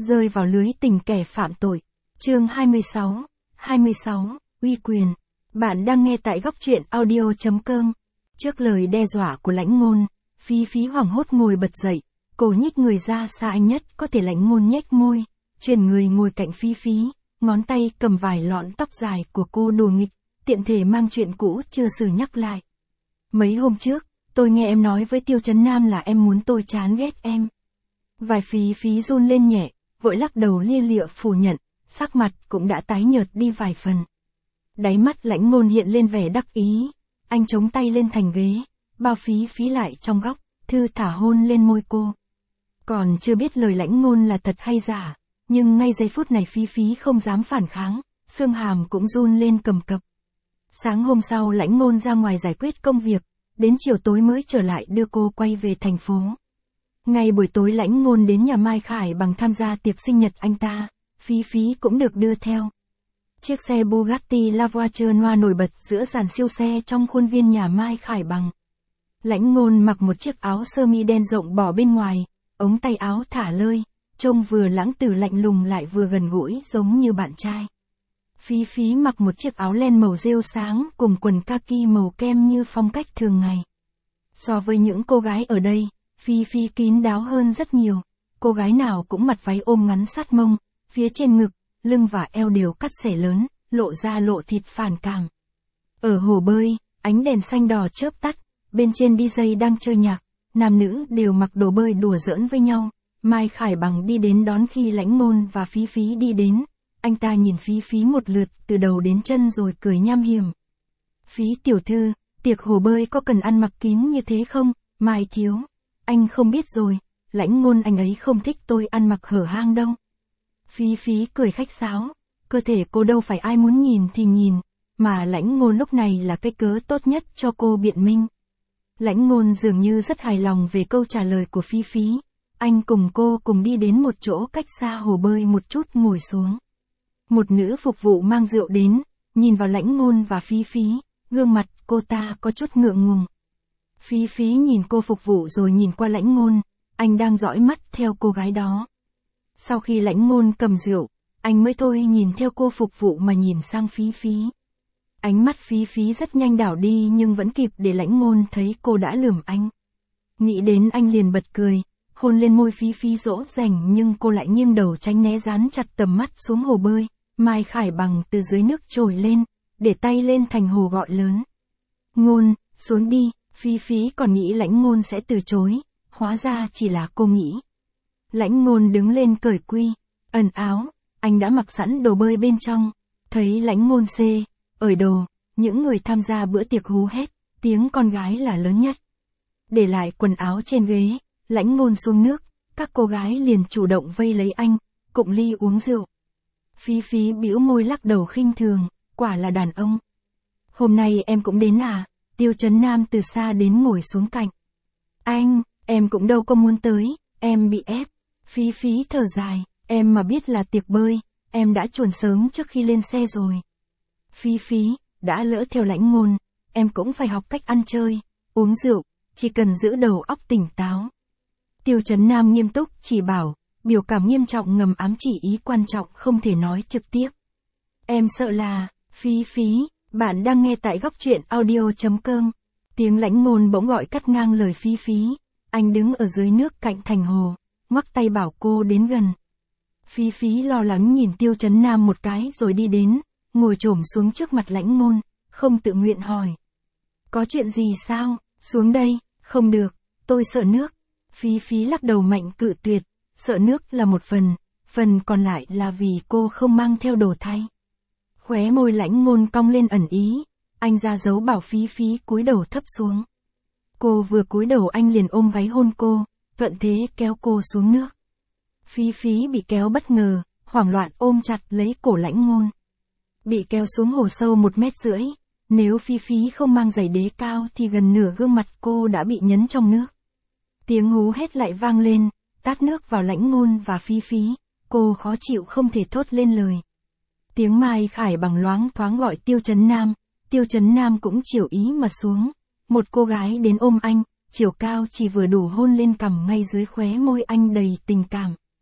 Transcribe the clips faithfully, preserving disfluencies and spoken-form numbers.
rơi vào lưới tình kẻ phạm tội. Chương hai mươi sáu, hai mươi sáu, uy quyền. Bạn đang nghe tại góc truyện audio chấm com. Trước lời đe dọa của Lãnh Ngôn, Phi Phí hoảng hốt ngồi bật dậy, cô nhích người ra xa anh nhất có thể. Lãnh Ngôn nhếch môi, chuyển người ngồi cạnh Phi Phí, ngón tay cầm vài lọn tóc dài của cô đùa nghịch, tiện thể mang chuyện cũ chưa xử nhắc lại. Mấy hôm trước, tôi nghe em nói với Tiêu Chấn Nam là em muốn tôi chán ghét em. Vài Phi Phí run lên nhẹ, vội lắc đầu lia lịa phủ nhận, sắc mặt cũng đã tái nhợt đi vài phần. Đáy mắt Lãnh Ngôn hiện lên vẻ đắc ý, anh chống tay lên thành ghế, bao Phi Phí lại trong góc, thư thả hôn lên môi cô. Còn chưa biết lời Lãnh Ngôn là thật hay giả, nhưng ngay giây phút này Phi Phí không dám phản kháng, xương hàm cũng run lên cầm cập. Sáng hôm sau Lãnh Ngôn ra ngoài giải quyết công việc, đến chiều tối mới trở lại đưa cô quay về thành phố. Ngay buổi tối Lãnh Ngôn đến nhà Mai Khải Bằng tham gia tiệc sinh nhật anh ta, Phi Phí cũng được đưa theo. Chiếc xe Bugatti La Voiture Noire nổi bật giữa dàn siêu xe trong khuôn viên nhà Mai Khải Bằng. Lãnh Ngôn mặc một chiếc áo sơ mi đen rộng bỏ bên ngoài, ống tay áo thả lơi, trông vừa lãng tử lạnh lùng lại vừa gần gũi giống như bạn trai. Phi Phí mặc một chiếc áo len màu rêu sáng cùng quần kaki màu kem như phong cách thường ngày. So với những cô gái ở đây, Phi Phí kín đáo hơn rất nhiều, cô gái nào cũng mặc váy ôm ngắn sát mông, phía trên ngực, lưng và eo đều cắt xẻ lớn, lộ ra lộ thịt phản cảm. Ở hồ bơi, ánh đèn xanh đỏ chớp tắt, bên trên đi giây đang chơi nhạc, nam nữ đều mặc đồ bơi đùa giỡn với nhau. Mai Khải Bằng đi đến đón khi Lãnh Ngôn và Phi Phí đi đến, anh ta nhìn Phi Phí một lượt từ đầu đến chân rồi cười nham hiểm. Phí tiểu thư, tiệc hồ bơi có cần ăn mặc kín như thế không, Mai thiếu? Anh không biết rồi, Lãnh Ngôn anh ấy không thích tôi ăn mặc hở hang đâu. Phi Phí cười khách sáo, cơ thể cô đâu phải ai muốn nhìn thì nhìn, mà Lãnh Ngôn lúc này là cái cớ tốt nhất cho cô biện minh. Lãnh Ngôn dường như rất hài lòng về câu trả lời của Phi Phí. Anh cùng cô cùng đi đến một chỗ cách xa hồ bơi một chút ngồi xuống. Một nữ phục vụ mang rượu đến, nhìn vào Lãnh Ngôn và Phi Phí, gương mặt cô ta có chút ngượng ngùng. Phi Phí nhìn cô phục vụ rồi nhìn qua Lãnh Ngôn, anh đang dõi mắt theo cô gái đó. Sau khi Lãnh Ngôn cầm rượu, anh mới thôi nhìn theo cô phục vụ mà nhìn sang Phi Phí. Ánh mắt Phi Phí rất nhanh đảo đi nhưng vẫn kịp để Lãnh Ngôn thấy cô đã lườm anh. Nghĩ đến anh liền bật cười, hôn lên môi Phi Phí dỗ dành nhưng cô lại nghiêng đầu tránh né dán chặt tầm mắt xuống hồ bơi. Mai Khải Bằng từ dưới nước trồi lên, để tay lên thành hồ gọi lớn. Ngôn, xuống đi. Phi Phí còn nghĩ Lãnh Ngôn sẽ từ chối, hóa ra chỉ là cô nghĩ. Lãnh Ngôn đứng lên cởi quy, ẩn áo, anh đã mặc sẵn đồ bơi bên trong. Thấy Lãnh Ngôn xê, ởi đồ, những người tham gia bữa tiệc hú hét, tiếng con gái là lớn nhất. Để lại quần áo trên ghế, Lãnh Ngôn xuống nước, các cô gái liền chủ động vây lấy anh, cụng ly uống rượu. Phi Phí bĩu môi lắc đầu khinh thường, quả là đàn ông. Hôm nay em cũng đến à? Tiêu Chấn Nam từ xa đến ngồi xuống cạnh. Anh, em cũng đâu có muốn tới, em bị ép. Phi Phí thở dài, em mà biết là tiệc bơi, em đã chuẩn sớm trước khi lên xe rồi. Phi Phí, đã lỡ theo Lãnh Ngôn, em cũng phải học cách ăn chơi, uống rượu, chỉ cần giữ đầu óc tỉnh táo. Tiêu Chấn Nam nghiêm túc chỉ bảo, biểu cảm nghiêm trọng ngầm ám chỉ ý quan trọng không thể nói trực tiếp. Em sợ là, Phi Phí, bạn đang nghe tại góc truyện audio chấm com. Tiếng Lãnh Ngôn bỗng gọi cắt ngang lời Phi Phí, anh đứng ở dưới nước cạnh thành hồ, ngoắc tay bảo cô đến gần. Phi Phí lo lắng nhìn Tiêu Chấn Nam một cái rồi đi đến, ngồi chổm xuống trước mặt Lãnh Ngôn, không tự nguyện hỏi. Có chuyện gì sao? Xuống đây, không được, tôi sợ nước. Phi Phí lắc đầu mạnh cự tuyệt, sợ nước là một phần, phần còn lại là vì cô không mang theo đồ thay. Khóe môi Lãnh Ngôn cong lên ẩn ý, anh ra dấu bảo Phi Phí cúi đầu thấp xuống. Cô vừa cúi đầu anh liền ôm váy hôn cô, thuận thế kéo cô xuống nước. Phi Phí bị kéo bất ngờ, hoảng loạn ôm chặt lấy cổ Lãnh Ngôn. Bị kéo xuống hồ sâu một mét rưỡi, nếu Phi Phí không mang giày đế cao thì gần nửa gương mặt cô đã bị nhấn trong nước. Tiếng hú hét lại vang lên, tát nước vào Lãnh Ngôn và Phi Phí, cô khó chịu không thể thốt lên lời. Tiếng Mai Khải Bằng loáng thoáng gọi Tiêu Chấn Nam, Tiêu Chấn Nam cũng chiều ý mà xuống. Một cô gái đến ôm anh, chiều cao chỉ vừa đủ hôn lên cằm ngay dưới khóe môi anh đầy tình cảm.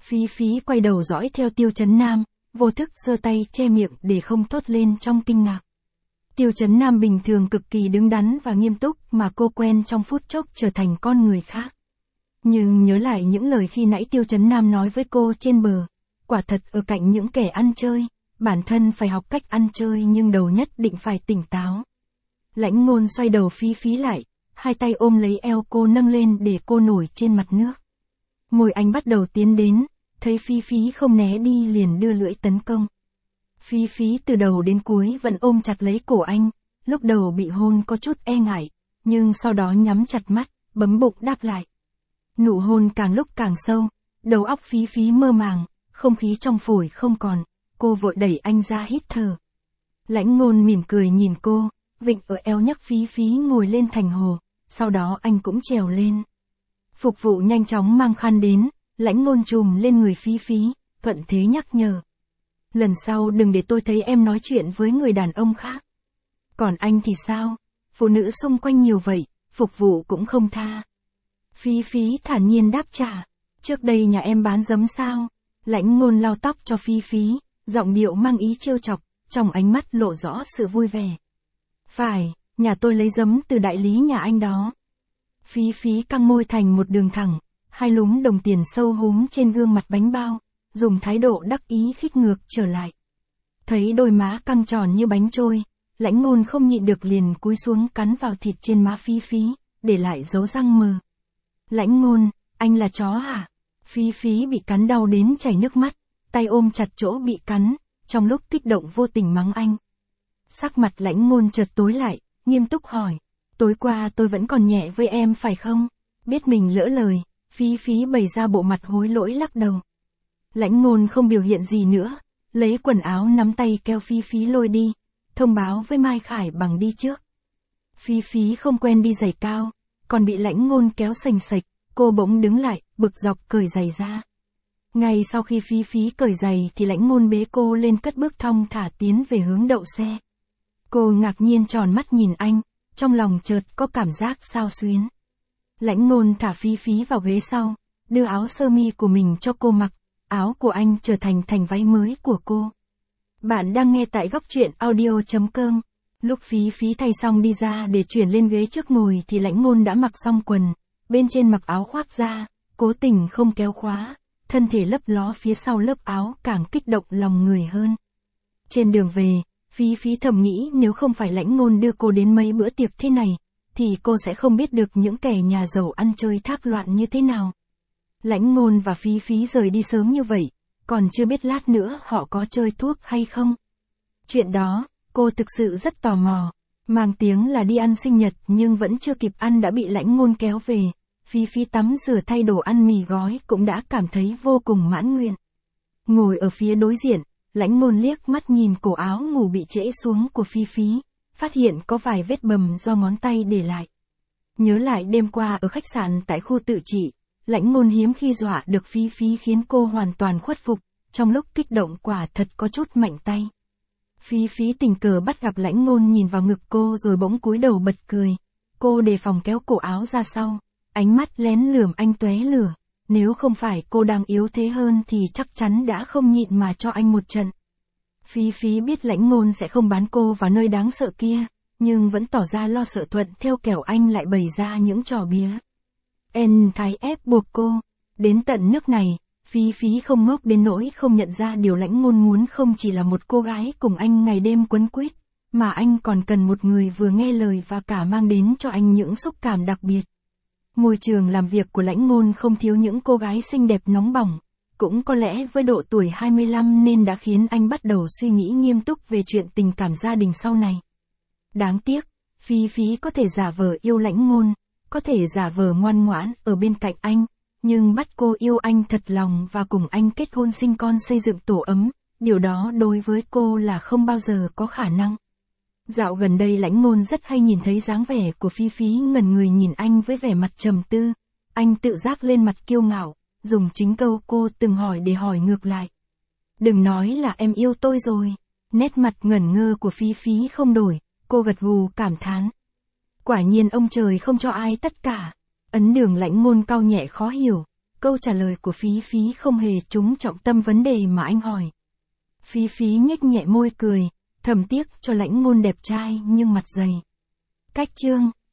Phí Phí quay đầu dõi theo Tiêu Chấn Nam, vô thức giơ tay che miệng để không thốt lên trong kinh ngạc. Tiêu Chấn Nam bình thường cực kỳ đứng đắn và nghiêm túc mà cô quen trong phút chốc trở thành con người khác. Nhưng nhớ lại những lời khi nãy Tiêu Chấn Nam nói với cô trên bờ, quả thật ở cạnh những kẻ ăn chơi, bản thân phải học cách ăn chơi nhưng đầu nhất định phải tỉnh táo. Lãnh Ngôn xoay đầu Phí Phí lại, hai tay ôm lấy eo cô nâng lên để cô nổi trên mặt nước. Môi anh bắt đầu tiến đến, thấy Phí Phí không né đi liền đưa lưỡi tấn công. Phí Phí từ đầu đến cuối vẫn ôm chặt lấy cổ anh, lúc đầu bị hôn có chút e ngại, nhưng sau đó nhắm chặt mắt, bấm bụng đáp lại. Nụ hôn càng lúc càng sâu, đầu óc Phí Phí mơ màng, không khí trong phổi không còn, cô vội đẩy anh ra hít thở. Lãnh Ngôn mỉm cười nhìn cô, vịnh ở eo nhấc Phí Phí ngồi lên thành hồ, sau đó anh cũng trèo lên. Phục vụ nhanh chóng mang khăn đến, Lãnh Ngôn chùm lên người Phí Phí, thuận thế nhắc nhở. Lần sau đừng để tôi thấy em nói chuyện với người đàn ông khác. Còn anh thì sao? Phụ nữ xung quanh nhiều vậy, phục vụ cũng không tha. Phí Phí thản nhiên đáp trả. Trước đây nhà em bán giấm sao? Lãnh Ngôn lau tóc cho Phí Phí, giọng điệu mang ý trêu chọc, trong ánh mắt lộ rõ sự vui vẻ. Phải, nhà tôi lấy giấm từ đại lý nhà anh đó. Phí Phí căng môi thành một đường thẳng, hai lúm đồng tiền sâu húm trên gương mặt bánh bao, dùng thái độ đắc ý khích ngược trở lại. Thấy đôi má căng tròn như bánh trôi, Lãnh Ngôn không nhịn được liền cúi xuống cắn vào thịt trên má Phí Phí, để lại dấu răng mờ. Lãnh Ngôn, anh là chó hả? Phí Phí bị cắn đau đến chảy nước mắt, tay ôm chặt chỗ bị cắn, trong lúc kích động vô tình mắng anh. Sắc mặt Lãnh Ngôn chợt tối lại, nghiêm túc hỏi, tối qua tôi vẫn còn nhẹ với em phải không? Biết mình lỡ lời, Phí Phí bày ra bộ mặt hối lỗi lắc đầu. Lãnh Ngôn không biểu hiện gì nữa, lấy quần áo nắm tay kéo Phí Phí lôi đi, thông báo với Mai Khải bằng đi trước. Phí Phí không quen đi giày cao, còn bị Lãnh Ngôn kéo sành sạch, cô bỗng đứng lại, bực dọc cởi giày ra. Ngay sau khi Phí Phí cởi giày thì Lãnh Ngôn bế cô lên cất bước thong thả tiến về hướng đậu xe. Cô ngạc nhiên tròn mắt nhìn anh, trong lòng chợt có cảm giác xao xuyến. Lãnh Ngôn thả Phí Phí vào ghế sau, đưa áo sơ mi của mình cho cô mặc, áo của anh trở thành thành váy mới của cô. Bạn đang nghe tại góc truyện audio chấm com. Lúc Phí Phí thay xong đi ra để chuyển lên ghế trước ngồi thì Lãnh Ngôn đã mặc xong quần, bên trên mặc áo khoác da, cố tình không kéo khóa, thân thể lấp ló phía sau lớp áo càng kích động lòng người hơn. Trên đường về, Phí Phí thầm nghĩ nếu không phải Lãnh Ngôn đưa cô đến mấy bữa tiệc thế này, thì cô sẽ không biết được những kẻ nhà giàu ăn chơi thác loạn như thế nào. Lãnh Ngôn và Phí Phí rời đi sớm như vậy, còn chưa biết lát nữa họ có chơi thuốc hay không. Chuyện đó, cô thực sự rất tò mò. Mang tiếng là đi ăn sinh nhật nhưng vẫn chưa kịp ăn đã bị Lãnh Ngôn kéo về. Phí Phí tắm rửa thay đồ ăn mì gói cũng đã cảm thấy vô cùng mãn nguyện. Ngồi ở phía đối diện, Lãnh Ngôn liếc mắt nhìn cổ áo ngủ bị trễ xuống của Phí Phí, phát hiện có vài vết bầm do ngón tay để lại. Nhớ lại đêm qua ở khách sạn tại khu tự trị, Lãnh Ngôn hiếm khi dọa được Phí Phí khiến cô hoàn toàn khuất phục, trong lúc kích động quả thật có chút mạnh tay. Phí Phí tình cờ bắt gặp Lãnh Ngôn nhìn vào ngực cô rồi bỗng cúi đầu bật cười. Cô đề phòng kéo cổ áo ra sau, ánh mắt lén lườm anh tóe lửa. Nếu không phải cô đang yếu thế hơn thì chắc chắn đã không nhịn mà cho anh một trận. Phí Phí biết Lãnh Ngôn sẽ không bán cô vào nơi đáng sợ kia, nhưng vẫn tỏ ra lo sợ thuận theo kẻo anh lại bày ra những trò bía. En thái ép buộc cô. Đến tận nước này, Phí Phí không ngốc đến nỗi không nhận ra điều Lãnh Ngôn muốn không chỉ là một cô gái cùng anh ngày đêm quấn quýt, mà anh còn cần một người vừa nghe lời và cả mang đến cho anh những xúc cảm đặc biệt. Môi trường làm việc của Lãnh Ngôn không thiếu những cô gái xinh đẹp nóng bỏng, cũng có lẽ với độ tuổi hai mươi lăm nên đã khiến anh bắt đầu suy nghĩ nghiêm túc về chuyện tình cảm gia đình sau này. Đáng tiếc, Phí Phí có thể giả vờ yêu Lãnh Ngôn, có thể giả vờ ngoan ngoãn ở bên cạnh anh, nhưng bắt cô yêu anh thật lòng và cùng anh kết hôn sinh con xây dựng tổ ấm, điều đó đối với cô là không bao giờ có khả năng. Dạo gần đây Lãnh Ngôn rất hay nhìn thấy dáng vẻ của Phí Phí ngẩn người nhìn anh với vẻ mặt trầm tư, anh tự giác lên mặt kiêu ngạo, dùng chính câu cô từng hỏi để hỏi ngược lại. Đừng nói là em yêu tôi rồi. Nét mặt ngẩn ngơ của Phí Phí không đổi, cô gật gù cảm thán. Quả nhiên ông trời không cho ai tất cả. Ấn Đường Lãnh Ngôn cau nhẹ khó hiểu, Câu trả lời của Phí Phí không hề trúng trọng tâm vấn đề mà anh hỏi. Phí Phí nhếch nhẹ môi cười, thầm tiếc cho Lãnh Ngôn đẹp trai nhưng mặt dày. Cách chương